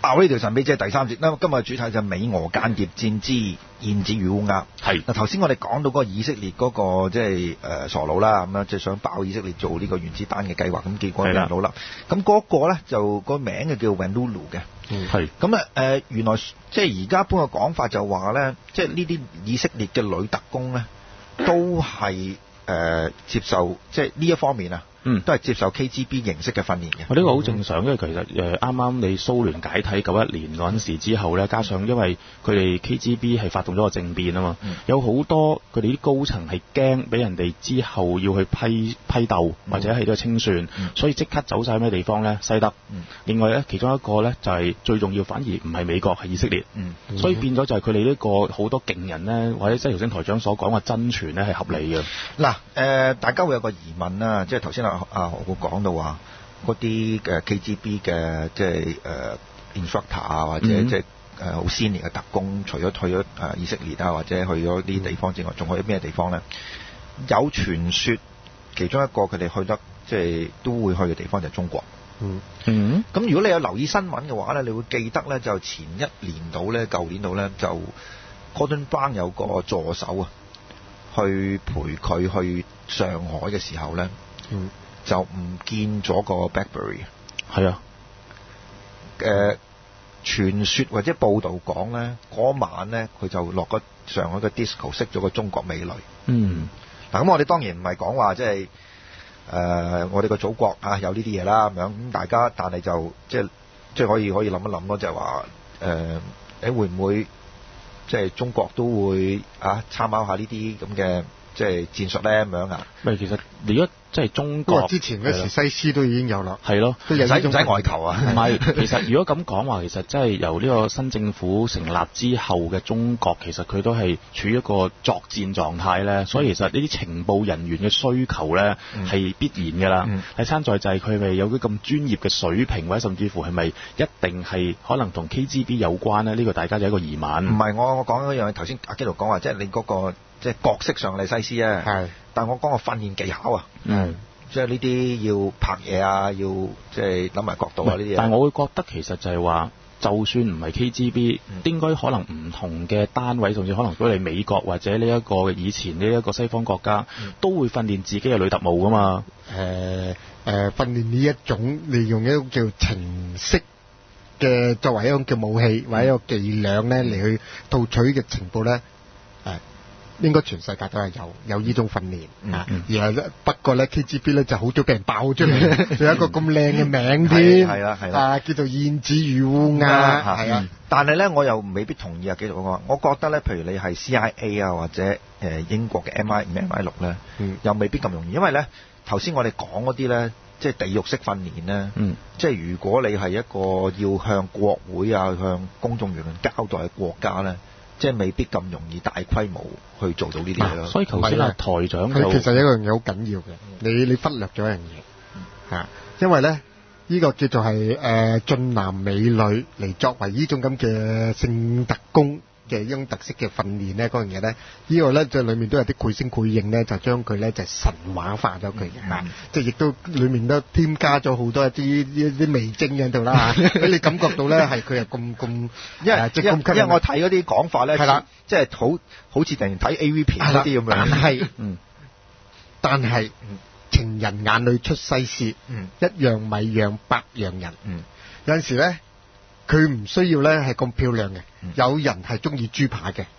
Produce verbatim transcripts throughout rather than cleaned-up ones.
爆呢條神秘之夜第三節。咁今日主題就係美俄間諜戰之燕子與烏鴉。 係嗱，頭先我哋講到嗰個以色列嗰、嗰個即係誒傻佬啦，咁樣即係想爆以色列做呢個原子彈嘅計劃，咁結果俾人老笠。咁嗰個咧就、個名就叫 Vanunu 嘅。 係咁啊誒，原來即係而家一般嘅講法就話咧，即係呢啲以色列嘅女特工咧，都係誒、呃、接受即係呢一方面啊。 嗯， 都係接受 K G B 形式嘅訓練嘅。 呢、這個好正常，因為其實誒啱啱你蘇聯解體九一年嗰陣時之後咧，加上因為佢哋 K G B 係發動咗個政變啊嘛，嗯、有好多佢哋啲高層係驚俾人哋之後要去批批鬥或者係都清算，嗯、所以即刻走晒咩地方咧？西德。嗯、另外咧，其中一個咧就係、是、最重要，反而唔係美國係以色列。嗯、所以變咗就係佢哋呢個好多勁人咧，或者即係頭先台長所講嘅真傳咧係合理嘅。 嗱誒、呃，大家會有個疑問啦，即係頭先啊啊我講到話嗰啲嘅 K G B 嘅即係誒 instructor 啊，或者即係誒好 senior 嘅特工，除咗去咗誒以色列啊，或者去咗啲地方之外，仲去咗咩地方咧？有傳說其中一個佢哋去得即係都會去嘅地方就係中國。嗯嗯。咁如果你有留意新聞嘅話咧，你會記得咧就前一年度咧，舊年度咧就 Gordon Brown 有個助手啊，去陪佢去上海嘅時候咧。嗯。就唔見咗個 BlackBerry。 係啊。 誒、呃，傳說或者報道講咧，嗰晚咧佢就落咗上海嘅 disco 識咗個中國美女。嗯。嗱，咁我哋當然唔係講話即係誒我哋個祖國啊有呢啲嘢啦咁樣，咁大家但係就即係即係可以可以諗一諗咯，就係話誒誒會唔會即係中國都會啊參考下呢啲咁嘅即係戰術咧咁樣啊？ 咪其實如果即係中國， 之前嗰時西施都已經有啦， 係咯， 都有使唔使外求啊？ 唔係，其實如果咁講話，其實即係由呢個新政府成立之後嘅中國，其實佢都係處於一個作戰狀態咧，所以其實呢啲情報人員嘅需求咧係、嗯、必然㗎啦。第、嗯、三在就係佢咪有啲咁專業嘅水平，或者甚至乎係咪一定係可能同 K G B 有關咧？呢、這個大家就係一個疑問。 唔係，我我講嗰樣，頭先阿基奴講話，即係你嗰、那個即係角色上係西施啊。係。但我講個訓練技巧啊，嗯，即係呢啲要拍嘢啊，要即係諗埋角度啊呢啲嘢。 但係我會覺得其實就係話，就算唔係 K G B，嗯、應該可能唔同嘅單位，甚至可能如果你美國或者呢一個以前呢一個西方國家，嗯、都會訓練自己嘅女特務噶嘛。 誒、呃、誒、呃，訓練呢一種利用一種叫程式嘅作為一種叫武器或者一個伎倆咧嚟去盜取嘅情報咧，誒、呃。應該全世界都係有有呢種訓練、嗯、啊，而係不過咧 K G B 咧就好早俾人爆出嚟，仲有一個咁靚嘅名添，係啦係啦，啊叫做燕子與烏鴉，係啊、嗯嗯。 但係咧我又未必同意啊，紀陶講，我覺得咧，譬如你係 C I A 啊或者誒英國嘅 M I 五 M I 六咧，又未必咁容易，因為咧頭先我哋講嗰啲咧，即係地獄式訓練咧，嗯、即係如果你係一個要向國會啊向公眾輿論交代嘅國家咧。即係未必咁容易大規模去做到呢啲嘢咯。 所以頭先啊台長佢其實有一樣嘢好緊要嘅，你你忽略咗一樣嘢嚇，因為咧呢、呢個叫做係誒俊男美女嚟作為呢種咁嘅性特工嘅一種特色嘅訓練咧，嗰樣嘢咧，呢個咧就裡面都有啲繪聲繪影咧，就將佢咧就神話化咗佢嘅嚇，即係亦都裡面都添加咗好多一啲一啲味精喺度啦嚇，俾你感覺到咧係佢係咁咁，因為即係咁因為我睇嗰啲講法咧，係啦，即係好好似突然睇 A V 片嗰啲咁樣， 但係嗯，但係情人眼裏出西施，嗯，一樣米養百樣人，嗯，有陣時咧。佢唔需要咧係咁漂亮嘅，嗯、有人係中意豬扒嘅，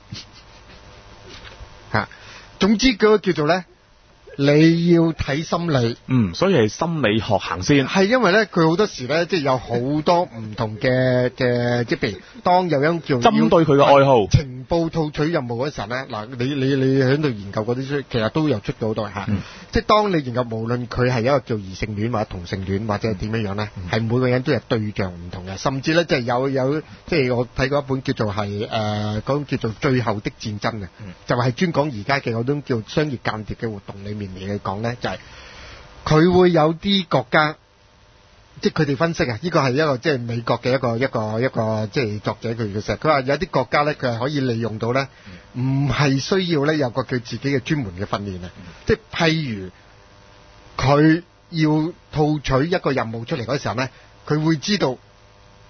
嚇。總之嗰個叫做咧，你要睇心理， 嗯，所以係心理學行先。 係因為咧，佢好多時咧，即係有好多唔同嘅嘅，即係譬如當有一叫針對佢嘅愛好情報套取任務嗰時候咧，嗱，你你你喺度研究嗰啲書，其實都有出到好多嚇。嗯、即係當你研究無論佢係一個叫異性戀或者同性戀或者係點樣樣咧，係、嗯、每個人都係對象唔同嘅，甚至咧即係有有即係我睇過一本叫做係誒嗰種叫做最後的戰爭嘅，嗯、就係專講而家嘅嗰種叫商業間諜嘅活動裡面嚟講咧，就係、是、佢會有啲國家。即係佢哋分析啊，呢個係一個即係美國嘅一個一個一個即係作者佢嘅寫，佢話有啲國家咧，佢係可以利用到咧，唔係需要咧有個佢自己嘅專門嘅訓練啊。即係譬如佢要套取一個任務出嚟嗰時候咧，佢會知道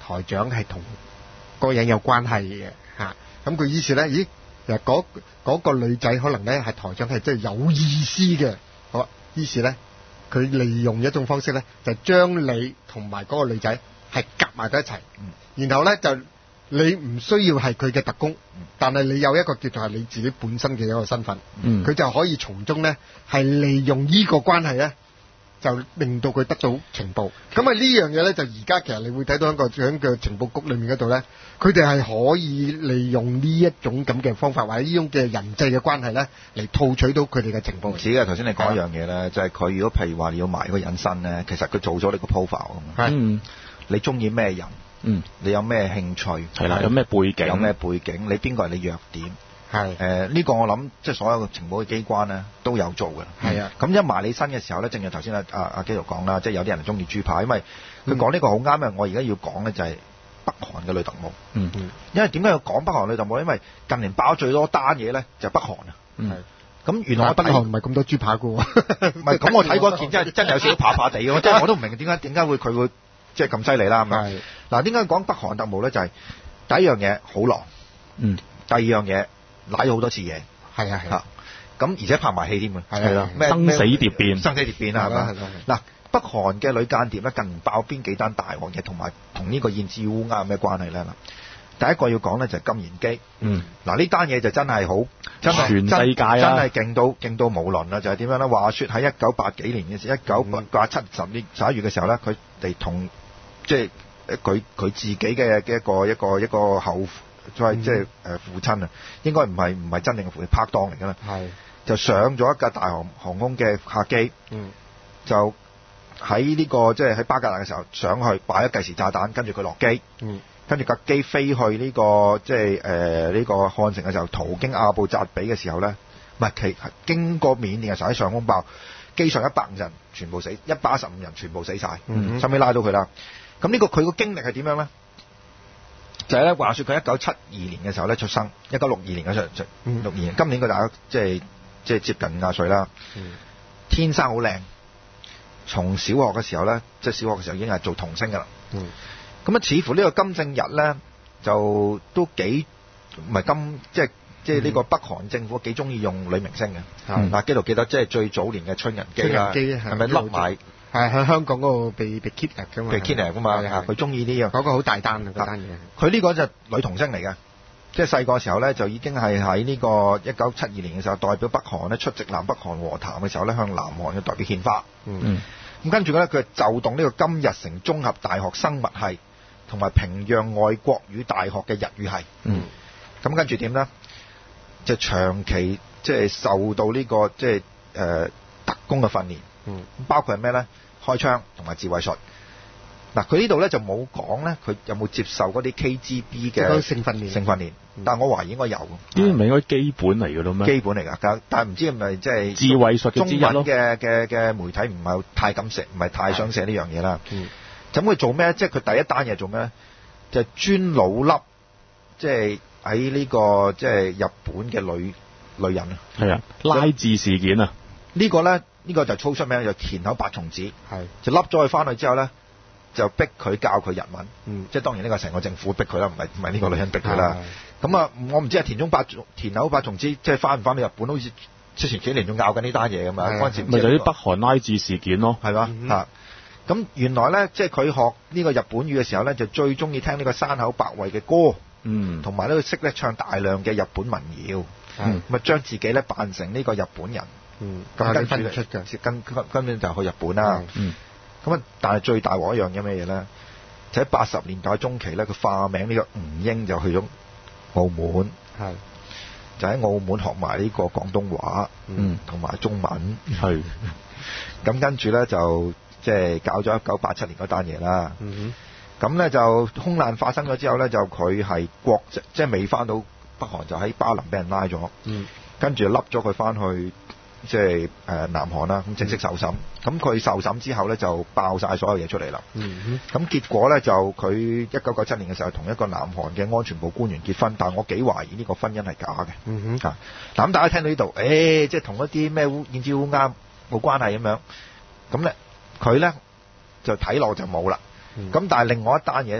台長係同嗰個人有關係嘅嚇。咁佢於是咧，咦，其實嗰嗰個女仔可能咧係台長係真係有意思嘅。好，於是咧佢利用一種方式咧，就將你同埋嗰個女仔係夾埋咗一齊，然後咧就你唔需要係佢嘅特工，但係你有一個叫做係你自己本身嘅一個身份，佢、嗯、就可以從中咧係利用呢個關係咧，就令到佢得到情報。咁啊呢樣嘢咧就而家其實你會睇到一個喺個情報局裏面嗰度咧，佢哋係可以利用呢一種咁嘅方法或者呢種嘅人際嘅關係咧嚟套取到佢哋嘅情報。 唔止嘅，頭先你講一樣嘢咧，就係、是、佢如果譬如話你要埋個隱身咧，其實佢做咗你個 profile 啊嘛。嗯，你中意咩人？嗯，你有咩興趣？ 係啦，有咩背景？ 有咩背景？你邊個係你弱點？ 係誒呢個我諗即係所有嘅情報嘅機關咧都有做嘅。係啊，咁一埋你身嘅時候咧，正如頭先阿阿阿基督講啦，即係有啲人中意豬扒，因為佢講呢個好啱嘅。我而家要講咧就係北韓嘅女特務。嗯嗯。因為點解要講北韓女特務？因為近年爆最多單嘢咧就係北韓啊。嗯。咁原來我北韓唔係咁多豬扒嘅喎。 唔係，咁我睇嗰件真係真係有少少怕怕地嘅，即係我都唔明點解點解會佢會即係咁犀利啦咁樣。嗱，點解講北韓特務咧？就係、是、第一樣嘢好狼。嗯。第二樣嘢。瀨咗好多次嘢， 係啊係啊， 咁而且拍埋戲添啊， 係啦，生死蝶變， 生死蝶變啦係嘛？嗱，北韓嘅女間諜咧，近年爆邊幾單大鑊嘢，同埋同呢個燕子烏鴉有咩關係咧？嗱，第一個要講咧就係金賢基，嗯，嗱呢單嘢就真係好，真係全世界啊， 真係勁到勁到無倫啦！就係、是、點樣咧？話説喺一九八幾年嘅時，一九八七十年十一月嘅時候咧，佢哋同即係佢佢自己嘅嘅一個一個一個後。再係即係誒父親啊，應該唔係唔係真正嘅父親，拍檔嚟㗎啦。係就上咗一架大航航空嘅客機，嗯，就喺呢、這個即係喺巴格達嘅時候上去擺咗計時炸彈，跟住佢落機，嗯，跟住架機飛去呢、這個即係誒呢個漢城嘅時候，途經阿布扎比嘅時候咧，唔係其經過緬甸嘅時候喺上空爆，機上一百五人全部死，一百一十五人全部死晒，嗯，收尾拉到佢啦。咁呢、這個佢個經歷係點樣咧？就係咧，話說佢一九七二年嘅時候咧出生，一九六二年嘅出出六二年，今年佢大家即係即係接近五廿歲啦。嗯、天生好靚，從小學嘅時候咧，即係小學嘅時候已經係做童星噶啦。咁啊、嗯，似乎呢個金正日咧就都幾唔係金，即係即係呢個北韓政府幾中意用女明星嘅。嗱、嗯，基督記得即係最早年嘅春人基啦，係咪笠埋？ 係喺香港嗰度被被 kidnap 㗎嘛， 被 kidnap 㗎嘛，佢中意呢樣， 嗰個好大單啊，嗰單嘢。 佢呢個就女童星嚟嘅，即係細個時候咧就已經係喺呢個一九七二年嘅時候代表北韓咧出席南北韓和談嘅時候咧向南韓嘅代表獻花。嗯，咁跟住咧佢就動呢個金日成綜合大學生物系同埋平壤外國語大學嘅日語系。嗯，咁跟住點咧？就長期即係受到呢、這個即係誒、呃、特工嘅訓練。嗯，包括係咩咧？開槍同埋自衛術。嗱，佢呢度咧就冇講咧，佢有冇接受嗰啲 K G B 嘅性訓練？ 性訓練，嗯、但係我懷疑應該有。呢啲唔係應該基本嚟嘅咯咩？ 基本嚟㗎，但係唔知係咪即係自衛術嘅之一咯？ 中文嘅嘅嘅媒體唔係太敢寫，唔係太想寫呢樣嘢啦。嗯，咁佢做咩？即係佢第一單嘢做咩咧？就係、專老笠，即係喺呢個即係日本嘅女女人啊。係啊， 拉致事件啊！ 呢個咧。呢個就粗出名，就田口八重子，係就笠咗佢翻去之後咧，就逼佢教佢日文，嗯，即係當然呢個成個政府逼佢啦，唔係唔係呢個女人逼佢啦。咁啊，我唔知啊，田中八田口八重子即係翻唔翻到日本，好似之前幾年仲拗緊呢單嘢咁嘛。嗰陣時咪就啲北韓拉致事件咯， 係嘛嚇？咁原來咧，即係佢學呢個日本語嘅時候咧，就最中意聽呢個山口百惠嘅歌，嗯，同埋呢佢識咧唱大量嘅日本民謠，嗯，咁啊將自己咧扮成呢個日本人。嗯，咁跟住出嘅，跟跟跟住就去日本啦。嗯，咁啊，但係最大鑊一樣嘢咩嘢咧？就喺八十年代中期咧，佢化名呢個吳英就去咗澳門，係就喺澳門學埋呢個廣東話，嗯，同埋中文，係。咁跟住咧就即係搞咗一九八七年嗰單嘢啦。嗯哼，咁咧就空難發生咗之後咧，就佢係國籍即係未翻到北韓，就喺巴林俾人拉咗。嗯，跟住笠咗佢翻去。即係誒南韓啦，咁正式受審。咁佢、嗯、受審之後咧，就爆晒所有嘢出嚟啦。咁、嗯、哼結果咧，就佢一九九七年嘅時候同一個南韓嘅安全部官員結婚，但係我幾懷疑呢個婚姻係假嘅。嗯哼，嗱咁大家聽到呢度，誒、欸，即係同一啲咩烏燕子烏鴉冇關係咁樣。咁咧，佢咧就睇落就冇啦。咁、嗯、但係另外一單嘢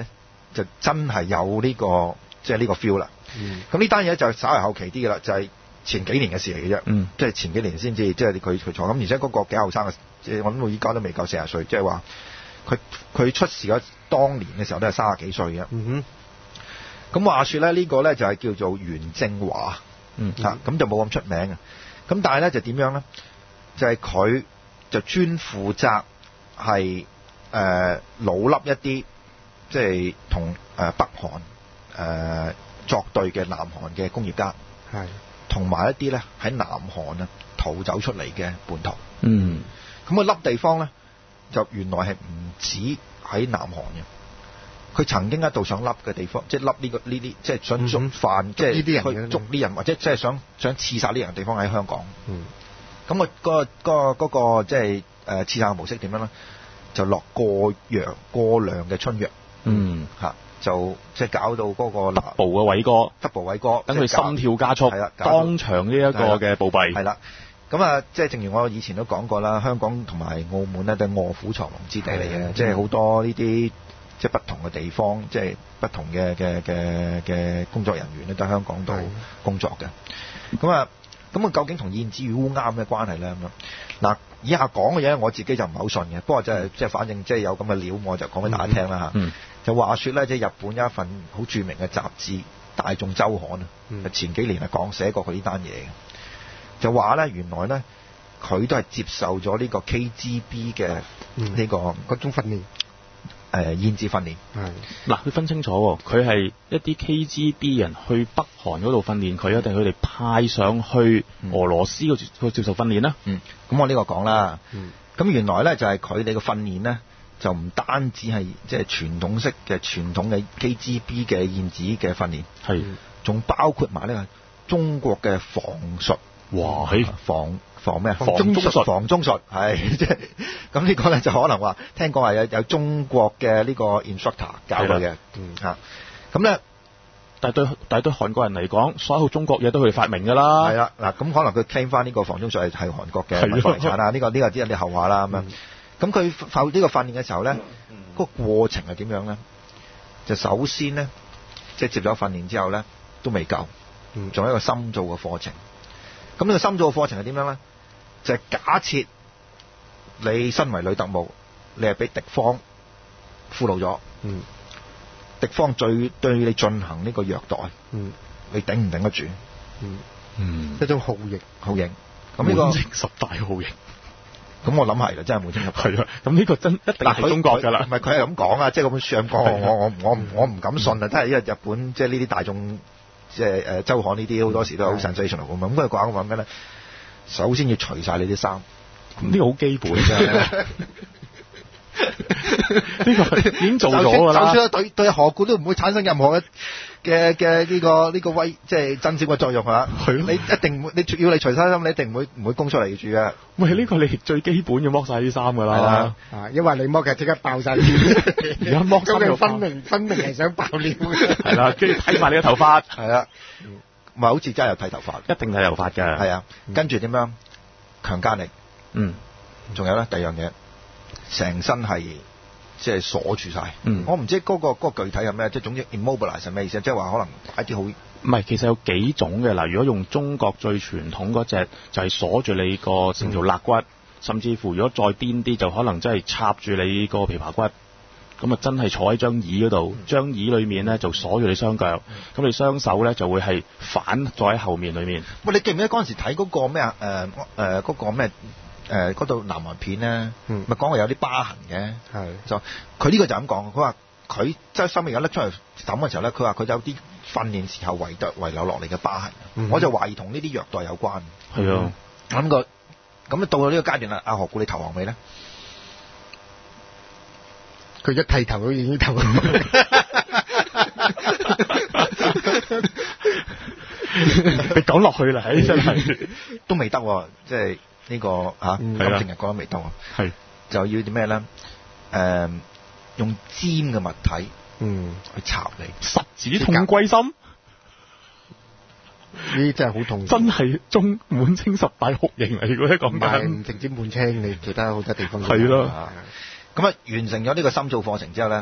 就真係有呢、這個即係呢個 feel 啦。咁呢單嘢就稍為後期啲嘅啦，就係、是、前幾年嘅事嚟嘅啫。 嗯， 即係前幾年先至，即係佢佢坐咁，而且嗰個幾後生嘅，即係我諗到依家都未夠四十歲，即係話佢佢出事嗰當年嘅時候都係三十幾歲嘅。 嗯哼。 咁話說咧，呢、這個咧就係叫做袁正華。 嗯。 嚇、啊，咁就冇咁出名嘅。咁但係咧就點樣咧？就係、是、佢就專負責係誒老笠一啲，即係同誒北韓誒、呃、作對嘅南韓嘅工業家， 係同埋一啲咧喺南韓啊逃走出嚟嘅叛徒。 嗯， 咁個笠地方咧就原來係唔止喺南韓嘅，佢曾經一度想笠嘅地方，即係笠呢個呢啲，即係想捉犯，即係呢啲人去捉啲人，或者即係想想刺殺呢樣地方喺香港。 嗯， 咁、那個、那個嗰、那個即係誒刺殺嘅模式點樣咧？就落過藥過量嘅春藥。 嗯， 嚇就即係搞到嗰個德部嘅偉哥， 德部偉哥， 等佢心跳加速，當場呢一個嘅暴斃。 係啦，咁啊，即係正如我以前都講過啦，香港同埋澳門咧都係臥虎藏龍之地嚟嘅，即係好多呢啲即係不同嘅地方，即係不同嘅嘅嘅嘅工作人員咧都喺香港度工作嘅。咁啊，咁啊，究竟同燕子與烏鴉有咩關係咧？咁樣嗱，以下講嘅嘢我自己就唔係好信嘅，不過就係即係反正即係有咁嘅料，我就講俾大家聽啦嚇。 嗯嗯就話說咧，即係日本有一份好著名嘅雜誌《大眾週刊》啊、嗯，前幾年係講寫過佢呢單嘢嘅，就話咧原來咧佢都係接受咗呢個 K G B 嘅呢、這個嗰、 嗯、種訓練， 誒燕子訓練。 係嗱，佢分清楚喎，佢係一啲 K G B 人去北韓嗰度訓練佢，一定佢哋派上去俄羅斯嗰度接受訓練啦。 嗯，咁我呢個講啦。 嗯， 咁原來咧就係佢哋嘅訓練咧。就唔單止係即係傳統式嘅傳統嘅 K G B 嘅燕子嘅訓練，係仲包括埋呢個中國嘅防術。哇！係防防咩啊？防中術，防中術係即係咁呢個咧就可能話聽講係有有中國嘅呢個 instructor 教佢嘅。嗯嚇，咁咧， 但係對但係對韓國人嚟講，所有中國嘢都係佢哋發明㗎啦。係啦，嗱咁可能佢 claim 翻呢個防中術係係韓國嘅文化遺產啦。呢、呢個呢、呢個只係啲後話啦咁樣。咁佢受呢個訓練嘅時候咧，嗰、嗰個過程係點樣咧？就首先咧，即係接咗訓練之後咧，都未夠，仲有一個深造嘅課程。咁呢個深造嘅課程係點樣咧？就係、是、假設你身為女特務，你係俾敵方俘虜咗，嗯，敵方最對你進行呢個虐待，嗯，你頂唔頂得住？嗯嗯，一種酷刑， 酷刑。咁呢個滿清十大酷刑。 咁我諗係啦，真係冇清入係啊！咁呢個真一定係中國㗎啦。唔係佢係咁講啊，即係嗰本書咁講，我我我我唔敢信啊！真係因為日本即係呢啲大眾即係誒週刊呢啲好多時都係好 sensational 咁咁佢講講咩咧？首先要除晒你啲衫， 呢個好基本啫。呢個已經做咗㗎啦。 就算對對何故都唔會產生任何嘅嘅嘅呢個呢、呢個威即係增少嘅作用嚇。係咯。你一定唔會，你要你除晒衫，你一定唔會唔會供出嚟住嘅。 喂，呢、呢個你最基本要剝晒啲衫㗎啦。係啦。 啊，因為你剝嘅即刻爆晒料。而家剝衫又分明分明係想爆料。 係啦，跟住睇埋你嘅頭髮。 係啦。唔係好似真係有剃頭髮。 一定係頭髮㗎。 係啊。跟住點樣強姦你？嗯。仲有咧，第二樣嘢。成身係即係鎖住晒、嗯，我唔知嗰、嗰個嗰個具體係咩，即係總之 immobilize 係咩意思？即係話可能打啲好唔係，其實有幾種嘅嗱。如果用中國最傳統嗰隻，就係鎖住你個成條肋骨、嗯，甚至乎如果再癲啲，就可能真係插住你個琵琶骨，咁啊真係坐喺張椅嗰度，張、嗯、椅裏面咧就鎖住你雙腳，咁、嗯、你雙手咧就會係反坐喺後面裏面。 喂，你記唔記得嗰陣時睇嗰個咩啊？誒誒嗰個咩？誒嗰度南韓片咧，咪講過有啲疤痕嘅，就佢呢個就咁講，佢話佢即係心尾有拎出嚟抌嘅時候咧，佢話佢有啲訓練時候遺遺留落嚟嘅疤痕、嗯，我就懷疑同呢啲虐待有關。係啊，咁個咁到到呢個階段啦，阿何故你投降未咧？ 佢一剃頭都已經投降。 你講落去啦，唉真係都未得，即係。呢、這個嚇金正日講得未到，係就要啲咩咧？誒、呃，用尖嘅物體，嗯，去插你， 十指痛歸心， 呢啲真係好痛， 真係中滿清十大酷刑嚟嘅，講緊唔直接滿清，你其他好多地方係咯。 咁啊，完成咗呢個深造課程之後咧，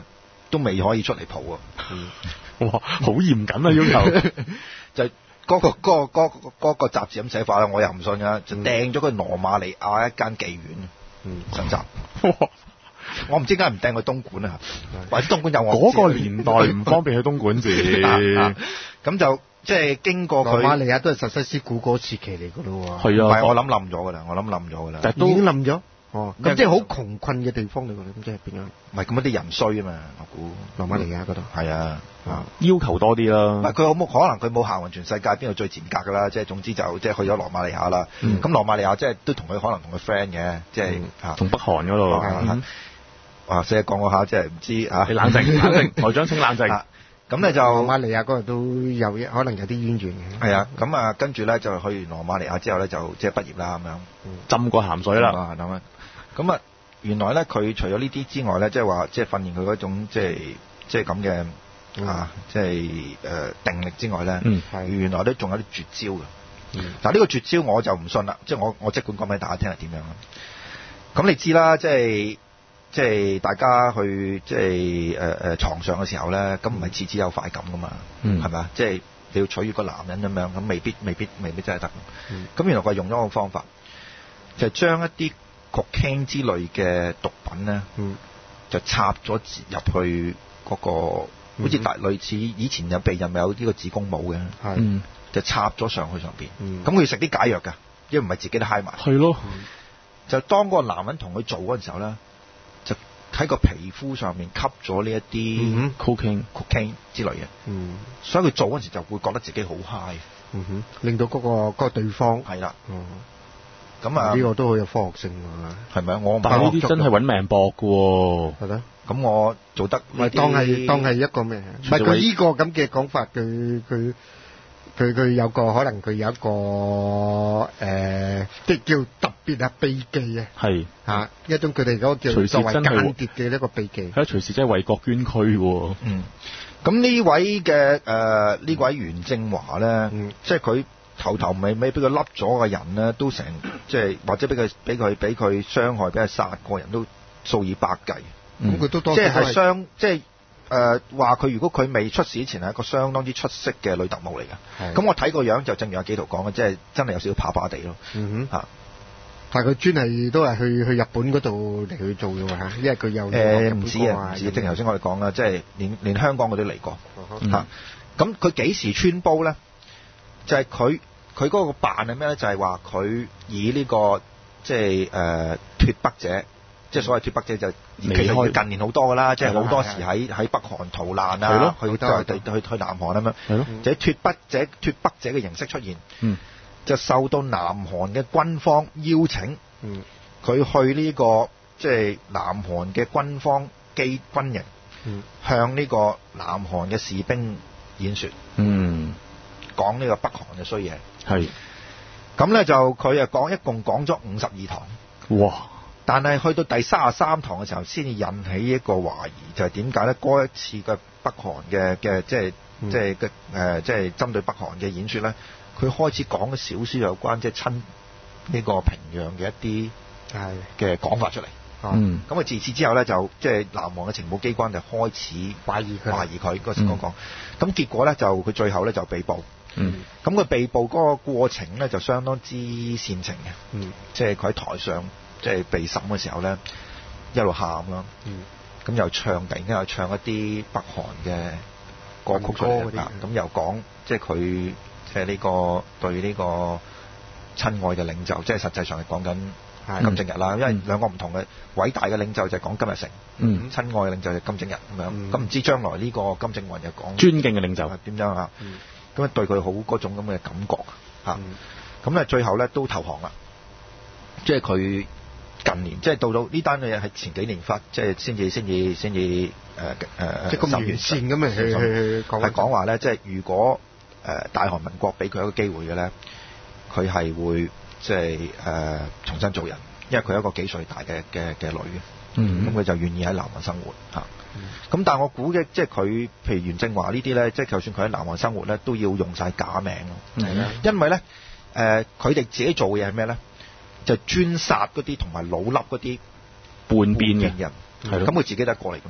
都未可以出嚟蒲喎。 嗯哇，好嚴謹啊要求。 就嗰、個嗰、個嗰、個嗰、個雜誌咁寫法啦，我又唔信㗎，就掟咗佢羅馬尼亞一間妓院， 嗯實習。 哇！ 我唔知點解唔掟去東莞啊，或者東莞有我嗰個年代唔方便去東莞住。 咁就即係經過佢。 羅馬尼亞都係實西斯古嗰時期嚟㗎咯喎。 係啊， 唔係我諗冧咗㗎啦，我諗冧咗㗎啦。 但係都已經冧咗。哦，咁即係好窮困嘅地方嚟㗎，咁即係變咗。 唔係咁啲人衰啊嘛，我估羅馬尼亞嗰度。 係啊。 啊要求多啲啦。 唔係佢有冇可能佢冇行勻全世界邊度最賤格㗎啦？即係總之就即係去咗羅馬尼亞啦。咁、 嗯、 羅馬尼亞即係都同佢可能同佢 friend 嘅，即係嚇。 同北韓嗰度。 啊，哇！成日講嗰下即係唔知嚇。 你冷靜，冷靜，台長請冷靜。 咁咧就羅馬尼亞嗰度都有可能有啲淵源嘅。 係啊，咁啊跟住咧就去完羅馬尼亞之後咧就即係畢業啦咁樣。 浸過鹹水啦。 啊咁啊，咁啊原來咧佢除咗呢啲之外咧，即係話即係訓練佢嗰種即係即係咁嘅。嗯、啊，即係誒、呃、定力之外咧， 嗯、 原來都仲有啲絕招嘅。 嗯、 但係呢個絕招我就唔信啦，即係我我即管講俾大家聽係點樣啦。咁你知啦，即係即係大家去即係誒誒牀上嘅時候咧，咁唔係次次有快感噶嘛，係咪啊？即係你要取悅個男人咁樣，咁未必未必未必真係得。咁、嗯、原來佢係用咗個方法，就係、將一啲 cocaine 之類嘅毒品咧， 嗯、就插咗入去嗰、嗰個。好似大類似以前有避孕咪有呢個子宮帽嘅， 嗯、 就插咗上去上邊。咁佢食啲解藥㗎，因為唔係自己都嗨埋。 係咯， 就當嗰個男人同佢做嗰陣時候咧，就喺個皮膚上面吸咗呢一啲 cocaine、 cocaine 之類嘅。 嗯， 所以佢做嗰陣時就會覺得自己好 high， 嗯哼，令到嗰、嗰個嗰、嗰個對方係啦。 嗯咁啊， 呢個都好有科學性㗎， 係咪啊？我但係呢啲真係揾命搏㗎喎， 係咯。 咁我做得咪當係當係一個咩？唔係佢呢個咁嘅講法，佢佢佢佢有個可能佢有一個誒，即係叫特別啊秘技啊， 係嚇一種佢哋嗰個叫作為間諜嘅一個秘技。 係啊，隨時真係為國捐軀喎。 嗯，咁呢位嘅誒呢位袁正華咧，嗯、即係佢。頭頭尾尾俾佢笠咗嘅人咧，都成即係或者俾佢俾佢俾佢傷害，俾佢殺個人都數以百計。 咁佢、嗯、都多即係相即係誒話佢如果佢未出事之前係一個相當之出色嘅女特務嚟嘅。咁我睇個樣就正如阿紀陶講嘅，即係真係有少少怕怕地咯。 嗯哼， 嚇！ 但係佢專係都係去去日本嗰度嚟去做嘅喎嚇，因為佢有誒唔止啊，唔止。正如頭先我哋講啦，即係連連香港嗰啲嚟過嚇。咁佢幾時穿煲咧？就係佢佢嗰個扮係咩咧？就係話佢以呢、這個即係誒脫北者，即係所謂脫北者就其實近年好多噶啦，即係好多時喺喺北韓逃難啊，去去去去南韓咁樣，係咯，就喺脫北者脫北者嘅形式出現，嗯，就受到南韓嘅軍方邀請，嗯，佢去呢、這個即係、就是、南韓嘅軍方機軍營，嗯，向呢個南韓嘅士兵演說，嗯。講呢個北韓嘅衰嘢，係咁咧就佢啊講一共講咗五十二堂，哇！但係去到第三十三堂嘅時候，先至引起一個懷疑，就係點解咧？嗰一次嘅北韓嘅嘅即係即係嘅誒即係針對北韓嘅演說咧，佢開始講咗少少有關即係親呢個平壤嘅一啲係嘅講法出嚟。嗯，咁啊自此之後咧，就即係南韓嘅情報機關就開始懷疑佢，懷疑佢嗰時講講，咁結果咧就佢最後咧就被捕。嗯，咁佢被捕嗰個過程咧就相當之煽情嘅。嗯，即係佢喺台上即係被審嘅時候咧，一路喊啦。嗯，咁又唱，突然間又唱一啲北韓嘅歌曲出嚟啦。咁又講即係佢即係呢個對呢個親愛嘅領袖，即係實際上係講緊金正日啦。因為兩個唔同嘅偉大嘅領袖就係講金日成，嗯，親愛嘅領袖就係金正日咁樣。咁唔知將來呢個金正雲又講尊敬嘅領袖點樣啊？咁啊對佢好嗰種咁嘅感覺嚇，咁咧、嗯、最後咧都投降啦。即係佢近年，即係到到呢單嘅嘢係前幾年發，即係先至先至先至誒誒，即係咁完善咁啊去去講，係講話咧，即係如果誒、呃、大韓民國俾佢一個機會嘅咧，佢係會即係誒、呃、重新做人，因為佢係一個幾歲大嘅嘅嘅女嘅，嗯，咁佢就願意喺南韓生活嚇。咁、嗯、但係我估嘅，即係佢，譬如袁正華呢啲咧，即係就算佢喺南韓生活咧，都要用晒假名咯。係啦、嗯，因為咧，誒、呃，佢哋自己做嘅嘢係咩咧？就專殺嗰啲同埋老笠嗰啲叛變嘅人，係咯。咁佢自己都係過嚟噶嘛。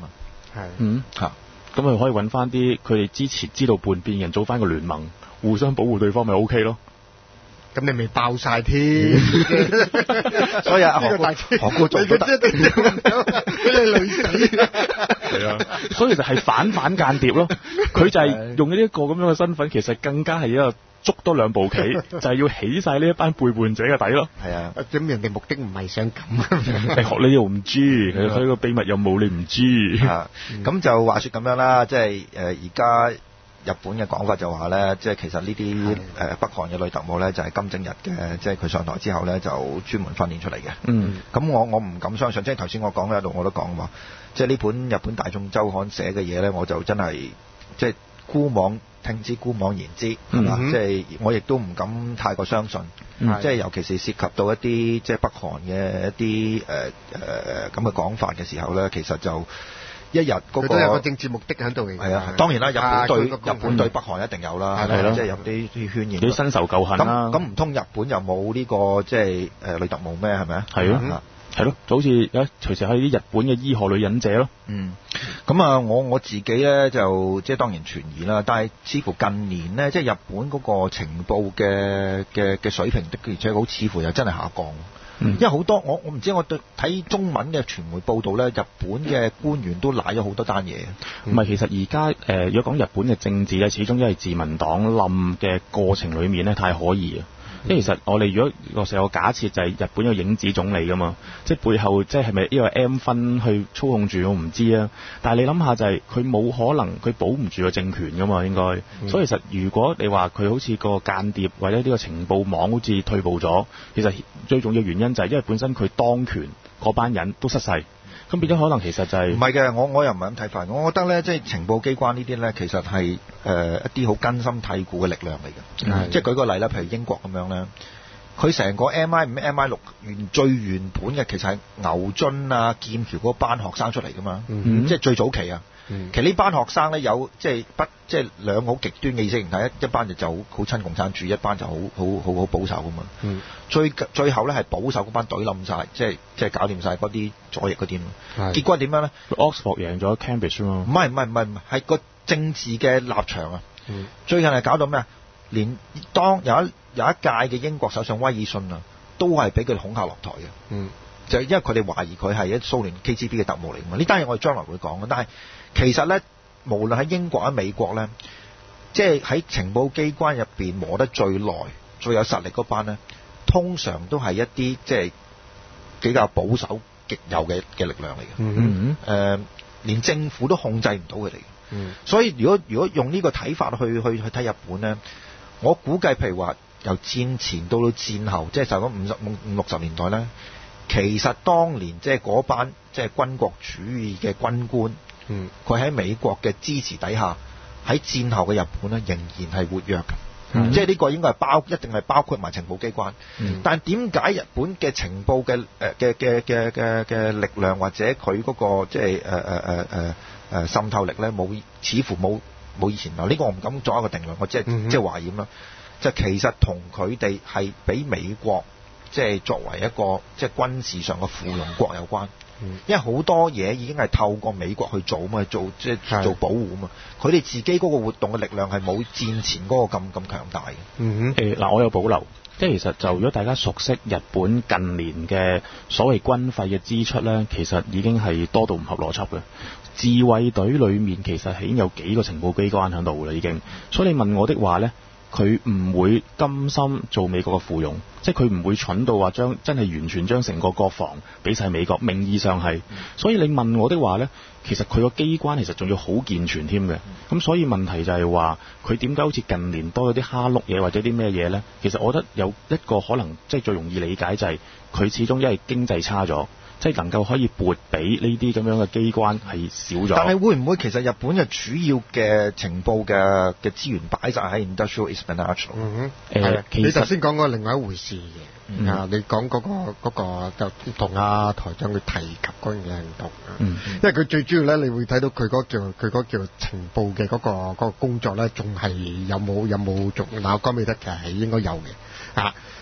係嗯嚇。 咁佢可以揾翻啲佢哋之前知道叛變嘅人，組翻個聯盟，互相保護對方，咪 O K 咯。 咁你未爆晒添， 所以啊，何大何姑做都得， 俾你累死。 係啊，所以就係反反間諜咯。佢就係用呢一個咁樣嘅身份，其實更加係一個捉多兩步棋，就係要起晒呢一班背叛者嘅底咯。 係啊， 咁人哋目的唔係想咁， 你學你又唔知，佢個秘密任務你唔知。 啊，咁就話說咁樣啦，即係誒而家。日本嘅講法就話咧，即係其實呢啲誒北韓嘅女特務咧，就係金正日嘅，即係佢上台之後咧，就專門訓練出嚟嘅。 嗯， 咁我我唔敢相信，即係頭先我講喺度我都講話，即係呢本日本大眾週刊寫嘅嘢咧，我就真係即係姑妄聽之，姑妄言之，係嘛？即係我亦都唔敢太過相信， 嗯、 即係尤其是涉及到一啲即係北韓嘅一啲誒誒咁嘅講法嘅時候咧，其實就。一日嗰、那個都有個政治目的喺度嘅。 係啊，當然啦，日本對、啊、日本對北韓一定有啦，係咯，即係有啲啲渲染。 啲新仇舊恨啦。 咁咁唔通日本又冇呢、這個即係誒女特務咩？係咪啊？ 係咯，係咯，就好似有隨時喺啲日本嘅醫學女忍者咯。 嗯。咁啊，我我自己咧就即係當然存疑啦，但係似乎近年呢，即係日本嗰個情報嘅嘅嘅水平的而且好似乎又真係下降。嗯、因為好多我我唔知我對睇中文嘅傳媒報道咧，日本嘅官員都賴咗好多單嘢。 唔係、嗯，其實而家誒，如果講日本嘅政治咧，始終因為自民黨冧嘅過程裡面咧，太可疑啊。因為其實我哋如果我成個假設就係日本有影子總理噶嘛，即係背後即係係咪因為 M 分去操控住我唔知啊。但係你諗下就係佢冇可能佢保唔住個政權噶嘛應該，嗯、所以其實如果你話佢好似個間諜或者呢個情報網好似退步咗，其實最重要原因就係因為本身佢當權嗰班人都失勢。咁變咗可能其實就係唔係嘅，我我又唔係咁睇法。我覺得咧，即係情報機關呢啲咧，其實係誒、呃、一啲好根深蒂固嘅力量嚟嘅。嗯、即係舉個例啦，譬如英國咁樣咧，佢成個 M I 五、M I 六原最原本嘅其實係牛津啊、劍橋嗰班學生出嚟噶嘛，嗯、即係最早期啊。嗯、其實呢班學生咧有即係不即係兩個好極端嘅意識形態，一一班就就好親共產主義，一班就好好好好保守噶嘛。嗯、最最後咧係保守嗰班隊冧晒，即係即係搞掂晒嗰啲左翼嗰啲。結果點樣咧 ？Oxford 贏咗 Cambridge 嘛？ 唔係唔係唔係唔係，係個政治嘅立場啊！嗯、最近係搞到咩啊？連當有一有一屆嘅英國首相威爾遜啊，都係俾佢哋恐嚇落台嘅。嗯，就因為佢哋懷疑佢係一蘇聯 K G B 嘅特務嚟㗎嘛。呢單嘢我哋將來會講嘅，但係其實咧，無論喺英國喺美國咧，即係喺情報機關入邊磨得最耐、最有實力嗰班咧，通常都係一啲即係比較保守、極右嘅嘅力量嚟嘅。嗯嗯、呃。連政府都控制唔到佢哋。嗯。所以如果如果用呢個睇法去去去睇日本咧，我估計譬如話由戰前到到戰後，即係就咁五十五五六十年代咧，其實當年即係嗰班即係軍國主義嘅軍官。嗯，佢喺美國嘅支持底下，喺戰後嘅日本咧，仍然係活躍嘅。嗯、即係呢個應該係包，一定係包括埋情報機關。嗯、但係點解日本嘅情報嘅誒嘅嘅嘅嘅嘅力量或者佢嗰、嗰個即係誒誒誒誒誒滲透力咧，冇似乎冇冇以前嗱？呢、呢個我唔敢作一個定論，我即係、嗯、即係懷疑啦。就其實同佢哋係俾美國即係作為一個即係軍事上嘅附庸國有關。因為好多嘢已經係透過美國去做嘛，做即係做保護嘛，佢哋自己嗰個活動嘅力量係冇戰前嗰個咁咁強大嘅。嗯哼，誒嗱、呃，我有保留，即係其實就如果大家熟悉日本近年嘅所謂軍費嘅支出咧，其實已經係多到唔合邏輯嘅。自衛隊裡面其實已經有幾個情報機關喺度啦，已經。所以你問我的話咧，佢唔會甘心做美國嘅附庸，即係佢唔會蠢到話將真係完全將成個國防俾晒美國，名義上係。所以你問我的話呢，其實佢個機關其實仲要好健全添嘅。咁所以問題就係話，佢點解好似近年多咗啲蝦碌嘢或者啲咩嘢呢？其實我覺得有一個可能，即係最容易理解就係佢始終因為經濟差咗。即係能夠可以撥俾呢啲咁樣嘅機關係少咗。 但係會唔會其實日本嘅主要嘅情報嘅嘅資源擺晒喺 industrial espionage？嗯哼，係、呃、你頭先講過另外一回事嘅。嗯、啊，你講嗰、嗰個嗰個就同阿台長佢提及嗰樣嘢唔同啊。嗯、因為佢最主要咧，你會睇到佢嗰叫佢嗰叫情報嘅嗰、嗰個嗰個工作咧，仲係有冇有冇做？嗱，我講未得嘅係應該有嘅。啊，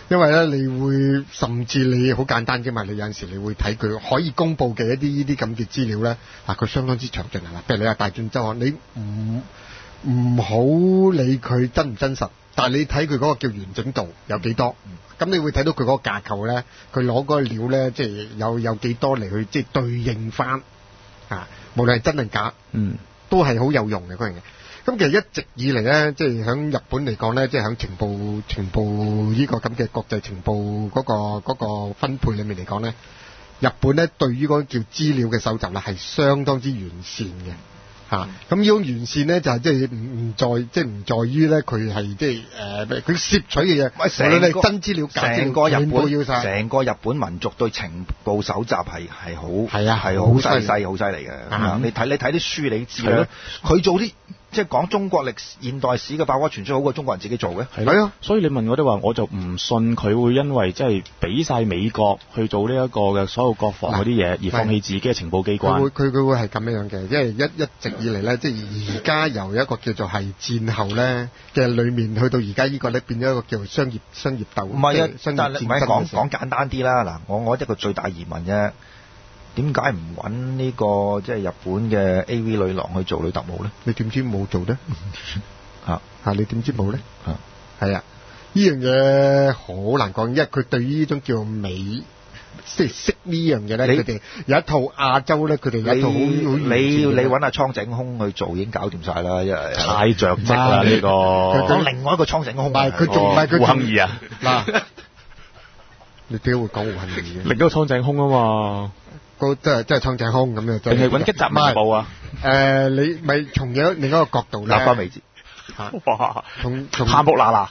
因為咧，你會甚至你好簡單啫嘛，你有陣時你會睇佢可以公佈嘅一啲呢啲咁嘅資料咧，嗱佢相當之詳盡係啦。譬如你話大專周刊，你唔唔好理佢真唔真實，但係你睇佢嗰個叫完整度有幾多，咁、嗯、你會睇到佢嗰個架構咧，佢攞嗰個料咧，即係有有幾多嚟去即係對應翻啊，無論係真定假，嗯，都係好有用嘅嗰樣嘢。咁其實一直以嚟咧，即係喺日本嚟講咧，即係喺情報情報呢個咁嘅國際情報嗰、嗰個嗰個分配裏面嚟講咧，日本咧對於嗰個叫資料嘅收集咧係相當之完善嘅嚇。咁呢種完善咧就係即係唔唔在即係唔在於咧佢係即係誒佢攝取嘅嘢，無論係真資料假資料， 成個日本要晒， 成個日本民族對情報搜集係係好係啊係好細細好犀利嘅。你睇你睇啲書你知啦，佢做啲。即係講中國歷現代史嘅百科全書好過中國人自己做嘅， 係啊，所以你問我哋話，我就唔信佢會因為即係俾晒美國去做呢一個嘅所有國防嗰啲嘢，而放棄自己嘅情報機關。 佢會佢佢會係咁樣嘅，因為一一直以嚟咧，即係而家由一個叫做係戰後咧嘅裏面去到而家呢個咧，變咗一個叫做商業商業鬥。唔係啊，但係唔係講講簡單啲啦。嗱，我我一個最大疑問啫。點解唔揾呢個即係日本嘅 A V 女郎去做女特務咧？ 你點知冇做咧？ 嚇嚇你點知冇咧？ 嚇係啊！ 呢樣嘢好難講，因為佢對於呢種叫美，即係識呢樣嘢咧，佢哋有一套亞洲咧，佢哋有一套好好你你揾阿蒼井空去做已經搞掂晒啦，因為太着跡啦呢個。 講另外一個蒼井空， 唔係佢仲唔係佢胡杏兒啊？ 嗱，你點解會講胡杏兒嘅？ 另一個蒼井空啊嘛。 個即係即係蒼井空咁樣， 定係揾吉澤明步啊？ 誒、呃，你咪從另另一個角度咧， 立翻未知嚇，哇！ 從從喊木嗱嗱，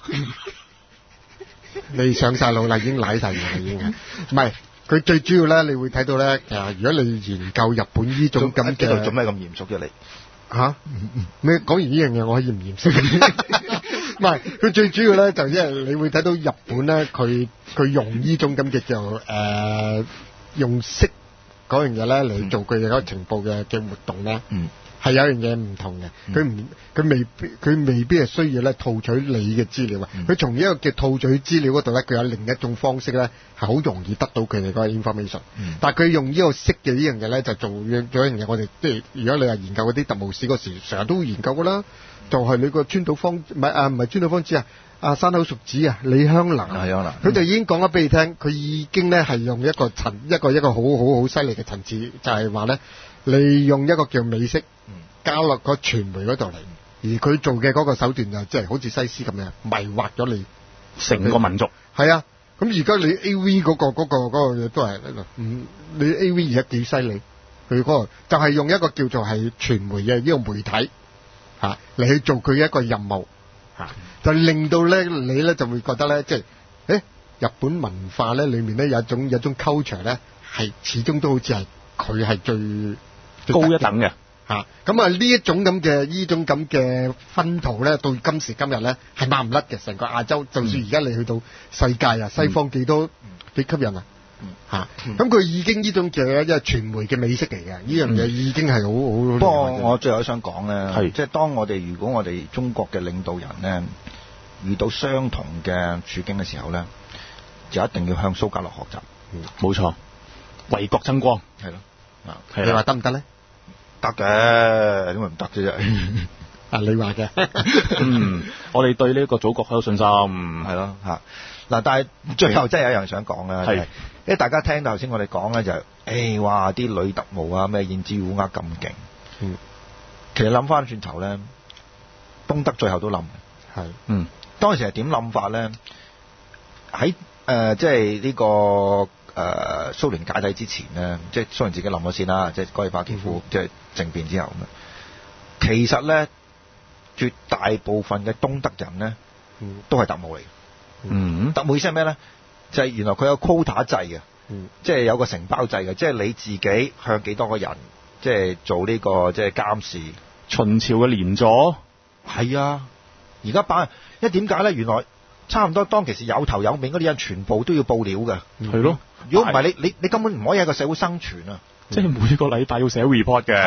你上晒腦啦，已經舐晒嘢啦，已經係。唔係，佢最主要咧，你會睇到咧，誒，如果你研究日本呢種咁嘅， 做咩咁嚴肅嘅你？ 嚇？咩講完呢樣嘢，我可以唔嚴肅？唔係，佢最主要咧就因為你會睇到日本咧，佢佢用呢種咁嘅就誒用色。嗰樣嘢咧嚟做佢嘅嗰個情報嘅嘅活動咧，嗯，係有樣嘢唔同嘅。佢唔佢未必佢未必係需要咧套取你嘅資料啊。佢、嗯、從呢一個嘅套取資料嗰度咧，佢有另一種方式咧係好容易得到佢哋嗰個 information、嗯。但係佢用呢個識嘅呢樣嘢咧，就做做一樣嘢。我哋即係如果你係研究嗰啲特務史嗰時，成日都會研究噶啦。就係、是、你個川島芳唔係啊，唔係川島芳子啊。啊，山口淑子啊，李香蘭， 李香蘭， 佢就已經講咗俾你聽，佢已經咧係用一個層一個一個好好好犀利嘅層次，就係話咧，利用一個叫美式交落個傳媒嗰度嚟，而佢做嘅嗰個手段就即係好似西施咁樣迷惑咗你成個民族。 係啊，咁而家你 A V 嗰、嗰個嗰、嗰個嗰、嗰個嘢都係，嗯，你 A V 而家幾犀利，佢嗰個就係用一個叫做係傳媒嘅呢個媒體嚇嚟去做佢一個任務。嚇，就令到咧你咧就會覺得咧，即係誒日本文化咧裏面咧有一種有一種 culture 咧係始終都好似係佢係最高一等嘅嚇。咁啊呢一種咁嘅呢種咁嘅薰陶咧，到今時今日咧係抹唔甩嘅。成個亞洲，就算而家你去到世界啊，西方幾多幾吸引啊嚇。咁佢已經呢種嘅一係傳媒嘅美式嚟嘅，呢樣嘢已經係好好。 不過我最後想講咧，係即係當我哋如果我哋中國嘅領導人咧遇到相同嘅處境嘅時候咧，就一定要向蘇格蘭學習。 冇錯，為國爭光係咯。啊， 你話得唔得咧？ 得嘅，點會唔得啫？ 啊，你話嘅。 嗯，我哋對呢個祖國好有信心， 係咯嚇。嗱，但係最後真係有一樣想講啦，係因為大家聽到頭先我哋講咧就係、是，誒、哎、哇啲女特務啊咩燕之烏鴉咁勁，嗯，其實諗翻轉頭咧，東德最後都冧，係，嗯，當時係點冧法咧？喺誒即係呢個誒蘇聯解體之前咧，即係蘇聯自己冧咗先啦，即係戈爾巴喬夫即係政變之後咁樣，其實咧絕大部分嘅東德人咧，嗯、都係特務嚟。嗯，特務意思係咩咧？就係、是、原來佢有 quota 制嘅，嗯，即係有個承包制嘅，即係你自己向幾多個人，即係做呢、這個即係監視。 秦朝嘅連坐係啊，而家把，因為點解咧？原來差唔多當其時有頭有面嗰啲人，全部都要報料嘅， 係咯。 如果唔係你你你根本唔可以喺個社會生存啊！ 即係每個禮拜要寫 report 嘅。 係啊，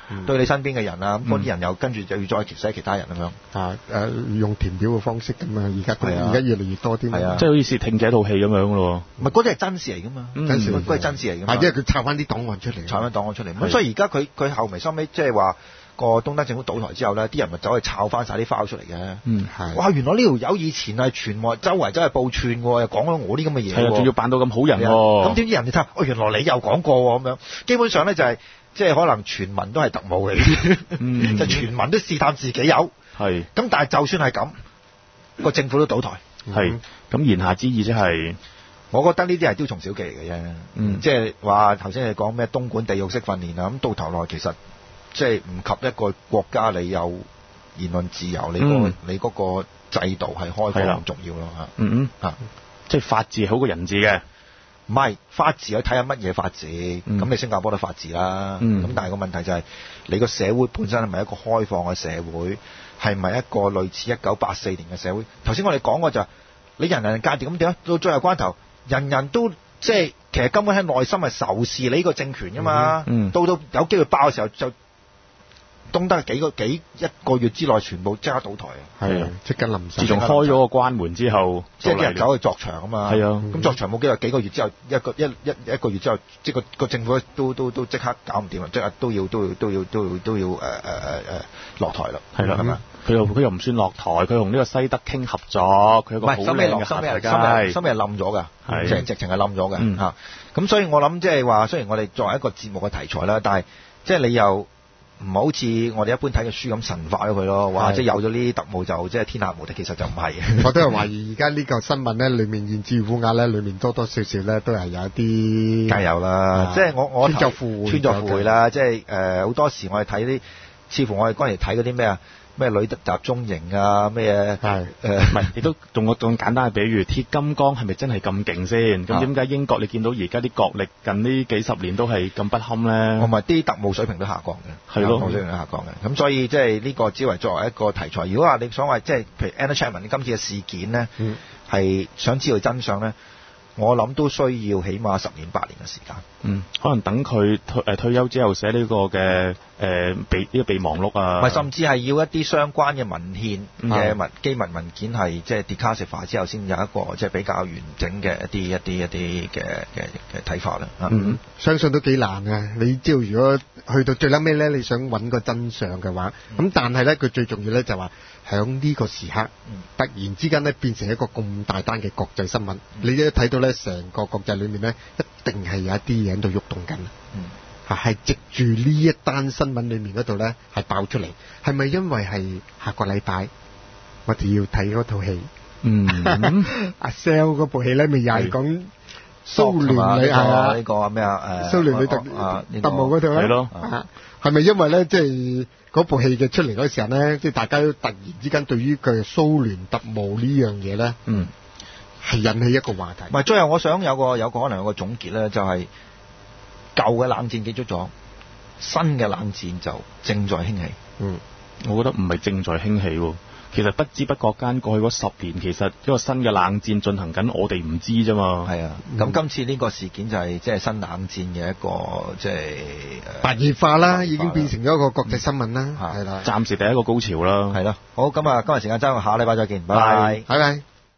嗯、 對你身邊嘅人啊，咁嗰啲人又跟住就要再寫其他人咁樣。 啊誒，用填表嘅方式咁啊，而家而家越嚟越多啲。 係啊， 即係好似竊聽者套戲咁樣咯。 唔係嗰啲係真事嚟噶嘛， 真事， 嗰啲係真事嚟噶嘛。 係因為佢抄翻啲檔案出嚟， 抄翻檔案出嚟。咁所以而家佢佢後尾收尾即係話個東德政府倒台之後咧，啲人咪走去抄翻晒啲 file 出嚟嘅。 嗯，係。 哇！原來呢條友以前係傳聞周圍真係報串喎，又講咗我啲咁嘅嘢。 係啊，仲要扮到咁好人喎。 咁點知人哋睇，哦，原來你又講過喎咁樣。基本上咧就係、是、即係可能傳聞都係特務嚟嘅，嗯、就傳聞都試探自己有。係。咁但係就算係咁，個政府都倒台。 係。咁言下之意即係。 我覺得呢啲係雕蟲小技嚟嘅啫，嗯、即係話頭先你講咩東莞地獄式訓練啊，咁到頭來其實即係唔及一個國家你有言論自由，你、嗰個、嗯、你嗰個制度係開放咁重要咯嚇。 嗯嗯，啊，即係法治好過人治嘅， 唔係法治去睇下乜嘢法治，咁、嗯、你新加坡都法治啦，咁、嗯、但係個問題就係、是、你個社會本身係咪一個開放嘅社會，係咪一個類似一九八四年嘅社會？頭先我哋講過就係、是、你人人界定咁點啊？到最後關頭。人人都即係其實根本喺內心係仇視你呢個政權㗎嘛，嗯嗯、到到有機會爆嘅時候就東德幾個幾一個月之內全部即刻倒台啊！係啊，即刻冧晒。 自從開咗個關門之後， 即係啲人走去作場啊嘛。係啊，咁作場冇幾耐幾個月之後，一個一一一個月之後，即係個個政府都都都即刻搞唔掂啊！即係都要都要都要都要都要誒誒誒誒落台啦。係啦，係咪？ 佢又佢又唔算落台，佢同呢個西德傾合作，佢有個好靚嘅下台階。 收尾係冧咗㗎，即係直情係冧咗㗎嚇。咁所以我諗即係話，雖然我哋作為一個節目嘅題材啦，但係即係你又唔好似我哋一般睇嘅書咁神化咗佢咯。哇！即係有咗呢啲特務就即係天下無敵，其實就唔係。 我都係懷疑而家呢個新聞咧，裡面言之烏鴉咧，裡面多多少少咧都係有一啲。梗係有啦，即係我我穿鑿附會， 穿鑿附會啦。即係誒好多時我哋睇啲，似乎我哋嗰陣時睇嗰啲咩啊？咩女特集中營啊？咩嘢？係誒， 唔係亦都用個咁簡單嘅比喻，鐵金剛係咪真係咁勁先？咁點解英國你見到而家啲國力近呢幾十年都係咁不堪咧？ 同埋啲特務水平都下降嘅，係咯，特務水平都下降嘅。咁所以即係呢個只為作為一個題材。如果話你所謂即係譬如 Anna Chapman 今次嘅事件咧，係、嗯、想知道真相咧？我諗都需要起碼十年八年嘅時間。 嗯，可能等佢退誒退休之後寫呢個嘅誒備呢個備忘錄啊。 唔係，甚至係要一啲相關嘅文獻嘅文機密文件係即係 declassify 之後，先有一個即係比較完整嘅一啲一啲一啲嘅嘅嘅睇法啦。 嗯，嗯相信都幾難啊！你知道如果去到最撚尾咧，你想揾個真相嘅話，咁、嗯、但係咧佢最重要咧就話響呢個時刻，嗯、突然之間咧變成一個咁大單嘅國際新聞，嗯、你都睇到咧成個國際裏面咧一定係有一啲嘢喺度喐動緊。嗯，係藉住呢一單新聞裏面嗰度咧係爆出嚟，係咪因為係下個禮拜我哋要睇嗰套戲？嗯，阿 Sel 嗰部戲咧咪又係講蘇聯女啊呢個咩啊誒蘇聯女特特務嗰套咧？係咯，係咪因為咧即係嗰部戲嘅出嚟嗰時候咧，即係大家都突然之間對於佢蘇聯特務呢樣嘢咧，嗯，係引起一個話題。唔係，最後我想有個有個可能有個總結咧，就係舊嘅冷戰結束咗，新嘅冷戰就正在興起。嗯， 我覺得唔係正在興起喎。其實不知不覺間過去嗰十年，其實一個新嘅冷戰進行緊，我哋唔知啫嘛。係啊，咁、嗯、今次呢個事件就係即係新冷戰嘅一個即係白熱化啦，已經變成咗一個國際新聞啦。係啦、嗯，暫時第一個高潮啦。係咯，好，咁啊，今日時間爭，下禮拜再見，拜拜，拜拜。